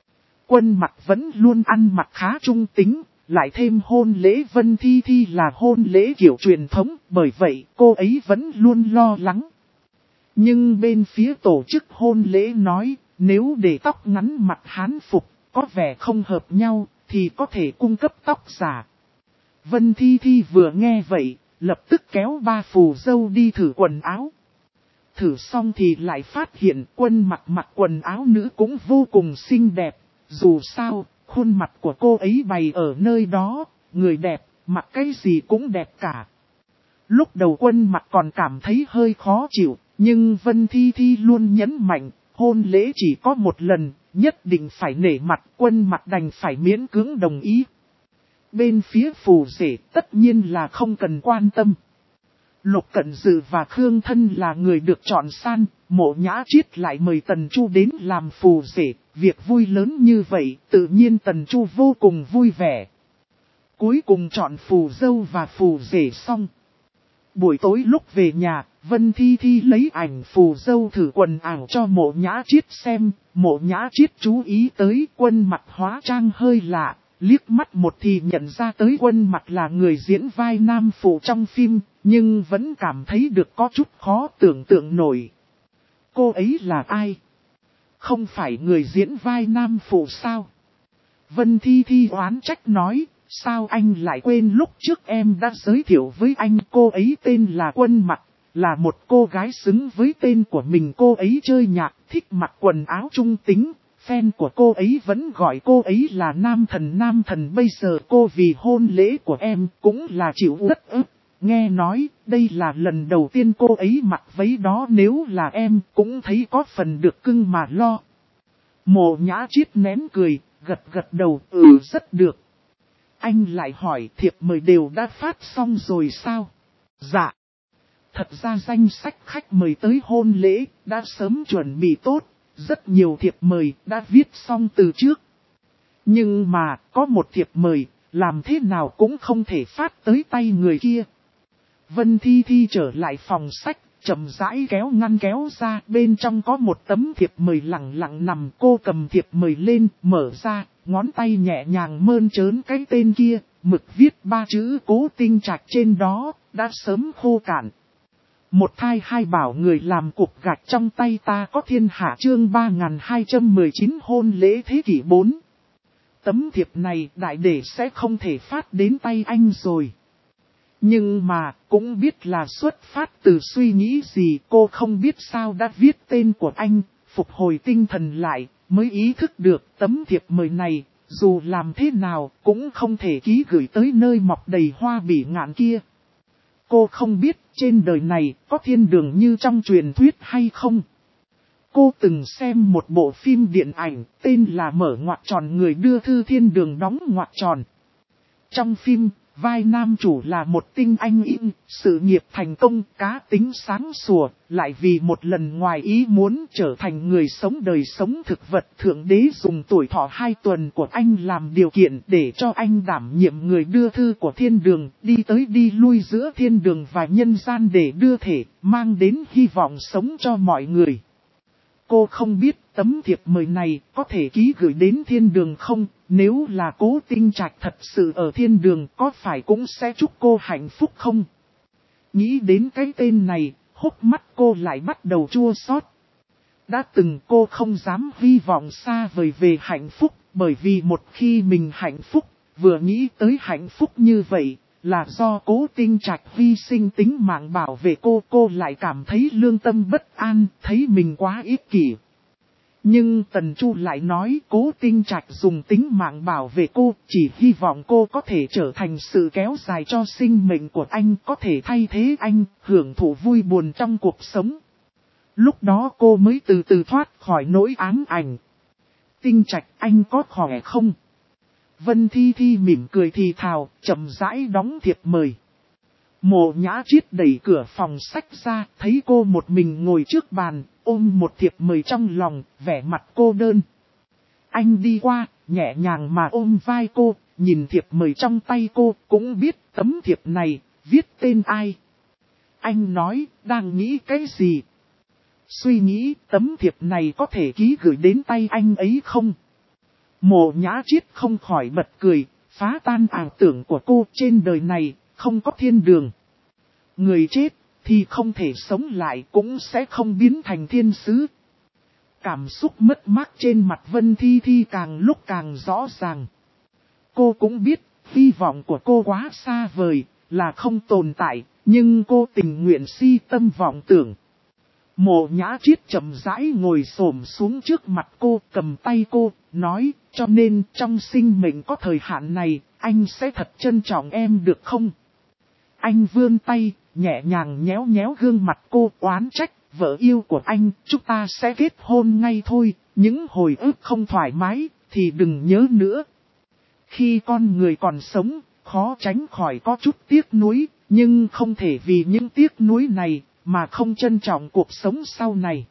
Quân Mặc vẫn luôn ăn mặc khá trung tính. Lại thêm hôn lễ Vân Thi Thi là hôn lễ kiểu truyền thống, bởi vậy cô ấy vẫn luôn lo lắng. Nhưng bên phía tổ chức hôn lễ nói, nếu để tóc ngắn mặc hán phục, có vẻ không hợp nhau, thì có thể cung cấp tóc giả. Vân Thi Thi vừa nghe vậy, lập tức kéo ba phù dâu đi thử quần áo. Thử xong thì lại phát hiện Quân Mặc mặc quần áo nữ cũng vô cùng xinh đẹp, dù sao. Khuôn mặt của cô ấy bày ở nơi đó, người đẹp, mặc cái gì cũng đẹp cả. Lúc đầu Quân Mặc còn cảm thấy hơi khó chịu, nhưng Vân Thi Thi luôn nhấn mạnh, hôn lễ chỉ có một lần, nhất định phải nể mặt. Quân Mặc đành phải miễn cưỡng đồng ý. Bên phía phù rể tất nhiên là không cần quan tâm. Lục Cận Dự và Khương Thân là người được chọn san, Mộ Nhã Chiết lại mời Tần Chu đến làm phù rể, việc vui lớn như vậy, tự nhiên Tần Chu vô cùng vui vẻ. Cuối cùng chọn phù dâu và phù rể xong. Buổi tối lúc về nhà, Vân Thi Thi lấy ảnh phù dâu thử quần áo cho Mộ Nhã Chiết xem, Mộ Nhã Chiết chú ý tới Quân Mặc hóa trang hơi lạ, liếc mắt một thì nhận ra tới Quân Mặc là người diễn vai nam phụ trong phim. Nhưng vẫn cảm thấy được có chút khó tưởng tượng nổi. Cô ấy là ai? Không phải người diễn vai nam phụ sao? Vân Thi Thi oán trách nói, sao anh lại quên lúc trước em đã giới thiệu với anh. Cô ấy tên là Quân Mặc, là một cô gái xứng với tên của mình. Cô ấy chơi nhạc, thích mặc quần áo trung tính. Fan của cô ấy vẫn gọi cô ấy là nam thần. Bây giờ cô vì hôn lễ của em cũng là chịu rất ức. Nghe nói, đây là lần đầu tiên cô ấy mặc váy đó, nếu là em cũng thấy có phần được cưng mà lo. Mộ Nhã Chiết nén cười, gật đầu, rất được. Anh lại hỏi thiệp mời đều đã phát xong rồi sao? Dạ. Thật ra danh sách khách mời tới hôn lễ đã sớm chuẩn bị tốt, rất nhiều thiệp mời đã viết xong từ trước. Nhưng mà có một thiệp mời, làm thế nào cũng không thể phát tới tay người kia. Vân Thi Thi trở lại phòng sách, chậm rãi kéo ngăn kéo ra, bên trong có một tấm thiệp mời lẳng lặng nằm. Cô cầm thiệp mời lên, mở ra, ngón tay nhẹ nhàng mơn trớn cái tên kia, mực viết 3 chữ Cố Tinh Trạch trên đó, đã sớm khô cạn. Một thai hai bảo người làm cục gạch trong tay ta có thiên hạ chương 3219 hôn lễ thế kỷ 4. Tấm thiệp này đại để sẽ không thể phát đến tay anh rồi. Nhưng mà, cũng biết là xuất phát từ suy nghĩ gì, cô không biết sao đã viết tên của anh, phục hồi tinh thần lại, mới ý thức được tấm thiệp mời này, dù làm thế nào cũng không thể ký gửi tới nơi mọc đầy hoa bỉ ngạn kia. Cô không biết trên đời này có thiên đường như trong truyền thuyết hay không. Cô từng xem một bộ phim điện ảnh tên là Mở ngoặc tròn người đưa thư thiên đường đóng ngoặc tròn. Trong phim, vai nam chủ là một tinh anh in, sự nghiệp thành công, cá tính sáng sủa, lại vì một lần ngoài ý muốn trở thành người sống đời sống thực vật. Thượng đế dùng tuổi thọ 2 tuần của anh làm điều kiện để cho anh đảm nhiệm người đưa thư của thiên đường, đi tới đi lui giữa thiên đường và nhân gian để đưa thể, mang đến hy vọng sống cho mọi người. Cô không biết tấm thiệp mời này có thể ký gửi đến thiên đường không, nếu là Cố Tinh Trạch thật sự ở thiên đường có phải cũng sẽ chúc cô hạnh phúc không? Nghĩ đến cái tên này, hốc mắt cô lại bắt đầu chua xót. Đã từng cô không dám hy vọng xa vời về hạnh phúc, bởi vì một khi mình hạnh phúc, vừa nghĩ tới hạnh phúc như vậy, là do Cố Tinh Trạch hy sinh tính mạng bảo vệ cô lại cảm thấy lương tâm bất an, thấy mình quá ích kỷ. Nhưng Tần Chu lại nói Cố Tinh Trạch dùng tính mạng bảo vệ cô, chỉ hy vọng cô có thể trở thành sự kéo dài cho sinh mệnh của anh, có thể thay thế anh, hưởng thụ vui buồn trong cuộc sống. Lúc đó cô mới từ từ thoát khỏi nỗi ám ảnh. Tinh Trạch, anh có khỏe không? Vân Thi Thi mỉm cười thì thào, chậm rãi đóng thiệp mời. Mộ Nhã Triết đẩy cửa phòng sách ra, thấy cô một mình ngồi trước bàn, ôm một thiệp mời trong lòng, vẻ mặt cô đơn. Anh đi qua, nhẹ nhàng mà ôm vai cô, nhìn thiệp mời trong tay cô, cũng biết tấm thiệp này, viết tên ai. Anh nói, đang nghĩ cái gì? Suy nghĩ tấm thiệp này có thể ký gửi đến tay anh ấy không? Mộ Nhã Triết không khỏi bật cười, phá tan ảo tưởng của cô. Trên đời này, không có thiên đường. Người chết, thì không thể sống lại cũng sẽ không biến thành thiên sứ. Cảm xúc mất mát trên mặt Vân Thi Thi càng lúc càng rõ ràng. Cô cũng biết, hy vọng của cô quá xa vời, là không tồn tại, nhưng cô tình nguyện si tâm vọng tưởng. Mộ Nhã Triết chậm rãi ngồi xổm xuống trước mặt cô, cầm tay cô, nói, cho nên trong sinh mệnh có thời hạn này, anh sẽ thật trân trọng em được không? Anh vươn tay, nhẹ nhàng nhéo nhéo gương mặt cô, oán trách, vợ yêu của anh, chúng ta sẽ kết hôn ngay thôi, những hồi ức không thoải mái, thì đừng nhớ nữa. Khi con người còn sống, khó tránh khỏi có chút tiếc nuối, nhưng không thể vì những tiếc nuối này, mà không trân trọng cuộc sống sau này.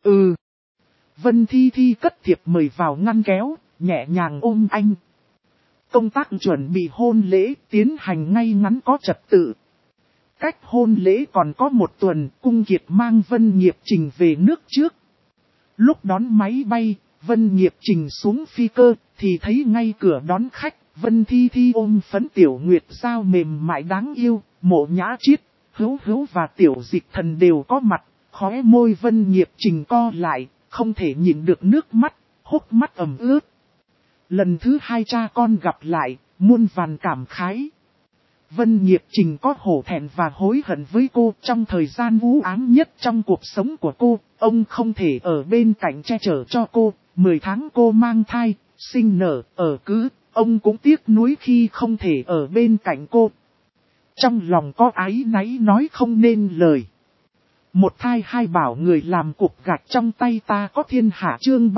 Vân Thi Thi cất thiệp mời vào ngăn kéo, nhẹ nhàng ôm anh. Công tác chuẩn bị hôn lễ tiến hành ngay ngắn có trật tự. Cách hôn lễ còn có 1 tuần, Cung Kiệt mang Vân Nghiệp Trình về nước trước. Lúc đón máy bay, Vân Nghiệp Trình xuống phi cơ, thì thấy ngay cửa đón khách, Vân Thi Thi ôm phấn Tiểu Nguyệt Giao mềm mại đáng yêu, Mộ Nhã Triết, Hữu Hữu và Tiểu Dịch Thần đều có mặt, khóe môi Vân Nghiệp Trình co lại, không thể nhìn được nước mắt, hốc mắt ẩm ướt. Lần thứ 2 cha con gặp lại, muôn vàn cảm khái. Vân Nghiệp Trình có hổ thẹn và hối hận với cô trong thời gian u ám nhất trong cuộc sống của cô. Ông không thể ở bên cạnh che chở cho cô. 10 tháng cô mang thai, sinh nở, ở cứ. Ông cũng tiếc nuối khi không thể ở bên cạnh cô. Trong lòng có áy náy nói không nên lời. Một thai hai bảo người làm cục gạch trong tay ta có thiên hạ chương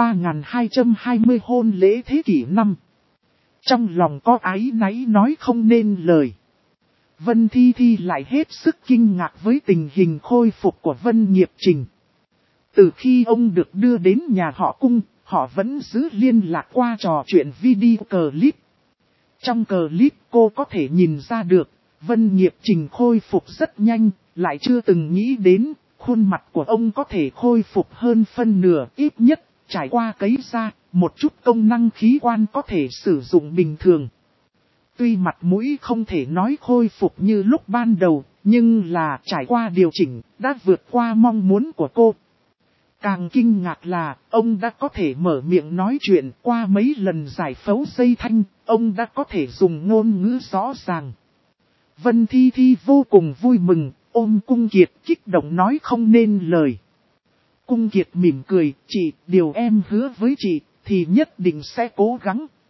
3220 hôn lễ thế kỷ 5. Trong lòng có áy náy nói không nên lời. Vân Thi Thi lại hết sức kinh ngạc với tình hình khôi phục của Vân Nghiệp Trình. Từ khi ông được đưa đến nhà họ Cung, họ vẫn giữ liên lạc qua trò chuyện video clip. Trong clip cô có thể nhìn ra được, Vân Nghiệp Trình khôi phục rất nhanh, lại chưa từng nghĩ đến, khuôn mặt của ông có thể khôi phục hơn phân nửa, ít nhất, trải qua cấy ra, một chút công năng khí quan có thể sử dụng bình thường. Tuy mặt mũi không thể nói khôi phục như lúc ban đầu, nhưng là trải qua điều chỉnh, đã vượt qua mong muốn của cô. Càng kinh ngạc là, ông đã có thể mở miệng nói chuyện qua mấy lần giải phẫu dây thanh, ông đã có thể dùng ngôn ngữ rõ ràng. Vân Thi Thi vô cùng vui mừng, ôm Cung Kiệt kích động nói không nên lời. Cung Kiệt mỉm cười, chị, điều em hứa với chị, thì nhất định sẽ cố gắng,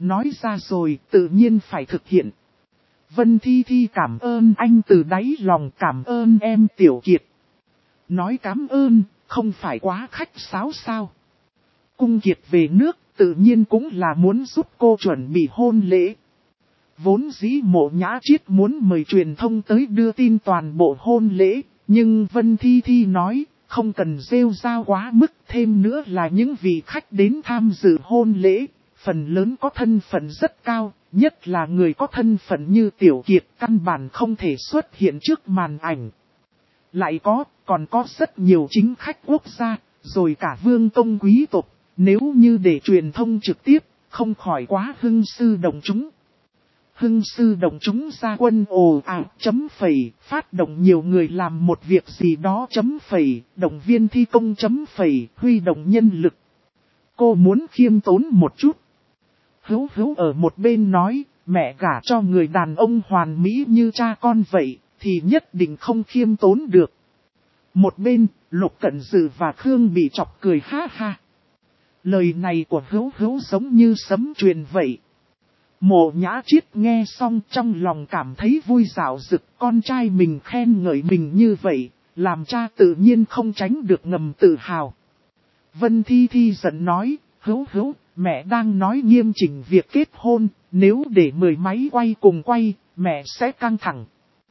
nói ra rồi tự nhiên phải thực hiện. Vân Thi Thi cảm ơn anh từ đáy lòng, cảm ơn em Tiểu Kiệt. Nói cảm ơn, không phải quá khách sáo sao. Cung Kiệt về nước, tự nhiên cũng là muốn giúp cô chuẩn bị hôn lễ. Vốn dĩ Mộ Nhã Triết muốn mời truyền thông tới đưa tin toàn bộ hôn lễ, nhưng Vân Thi Thi nói, không cần rêu rao quá mức, thêm nữa là những vị khách đến tham dự hôn lễ, phần lớn có thân phận rất cao, nhất là người có thân phận như Tiểu Kiệt căn bản không thể xuất hiện trước màn ảnh. Lại còn có rất nhiều chính khách quốc gia, rồi cả vương tông quý tộc, nếu như để truyền thông trực tiếp, không khỏi quá hưng sư động chúng. Hưng sư động chúng ra quân ồ ạt chấm phẩy, phát động nhiều người làm một việc gì đó chấm phẩy, động viên thi công chấm phẩy, huy động nhân lực. Cô muốn khiêm tốn một chút. Hữu ở một bên nói, mẹ gả cho người đàn ông hoàn mỹ như cha con vậy, thì nhất định không khiêm tốn được. Một bên, Lục Cẩn Dừ và Khương bị chọc cười ha ha. Lời này của Hữu giống như sấm truyền vậy. Mộ Nhã Triết nghe xong trong lòng cảm thấy vui dạo dực, con trai mình khen ngợi mình như vậy, làm cha tự nhiên không tránh được ngầm tự hào. Vân Thi Thi giận nói, Hữu, mẹ đang nói nghiêm chỉnh việc kết hôn, nếu để 10 máy quay cùng quay, mẹ sẽ căng thẳng.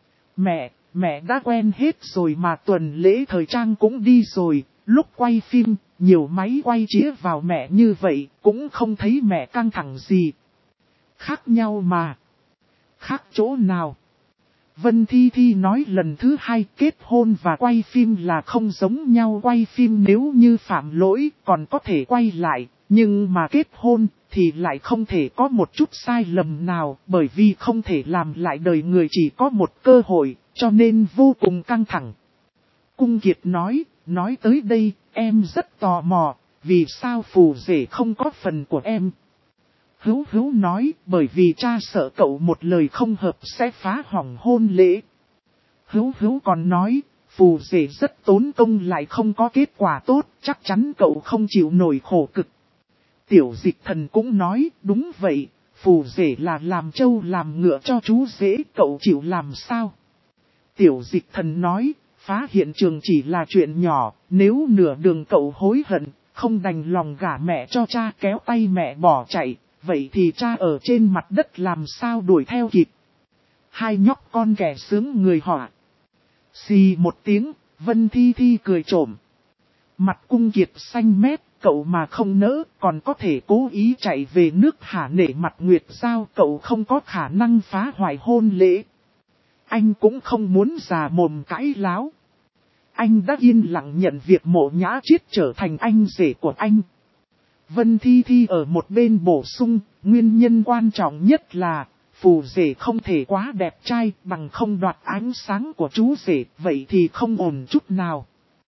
Mẹ đã quen hết rồi mà, tuần lễ thời trang cũng đi rồi, lúc quay phim, nhiều máy quay chĩa vào mẹ như vậy, cũng không thấy mẹ căng thẳng gì. Khác nhau mà. Khác chỗ nào? Vân Thi Thi nói lần thứ hai, kết hôn và quay phim là không giống nhau. Quay phim nếu như phạm lỗi còn có thể quay lại, nhưng mà kết hôn thì lại không thể có một chút sai lầm nào, bởi vì không thể làm lại, đời người chỉ có một cơ hội, cho nên vô cùng căng thẳng. Cung Kiệt nói tới đây, em rất tò mò, vì sao phù rể không có phần của em? Hữu nói, bởi vì cha sợ cậu một lời không hợp sẽ phá hỏng hôn lễ. Hữu còn nói, phù rể rất tốn công lại không có kết quả tốt, chắc chắn cậu không chịu nổi khổ cực. Tiểu Dịch Thần cũng nói, đúng vậy, phù rể là làm trâu làm ngựa cho chú rể, cậu chịu làm sao? Tiểu Dịch Thần nói, phá hiện trường chỉ là chuyện nhỏ, nếu nửa đường cậu hối hận, không đành lòng gả mẹ cho cha, kéo tay mẹ bỏ chạy, vậy thì cha ở trên mặt đất làm sao đuổi theo kịp? Hai nhóc con kẻ sướng người họa. Xì một tiếng, Vân Thi Thi cười trộm. Mặt Cung Kiệt xanh mét, cậu mà không nỡ, còn có thể cố ý chạy về nước hả? Nể mặt Nguyệt Giao, cậu không có khả năng phá hoại hôn lễ. Anh cũng không muốn già mồm cãi láo. Anh đã yên lặng nhận việc Mộ Nhã Triết trở thành anh rể của anh. Vân Thi Thi ở một bên bổ sung, nguyên nhân quan trọng nhất là, phù rể không thể quá đẹp trai, bằng không đoạt ánh sáng của chú rể, vậy thì không ổn chút nào.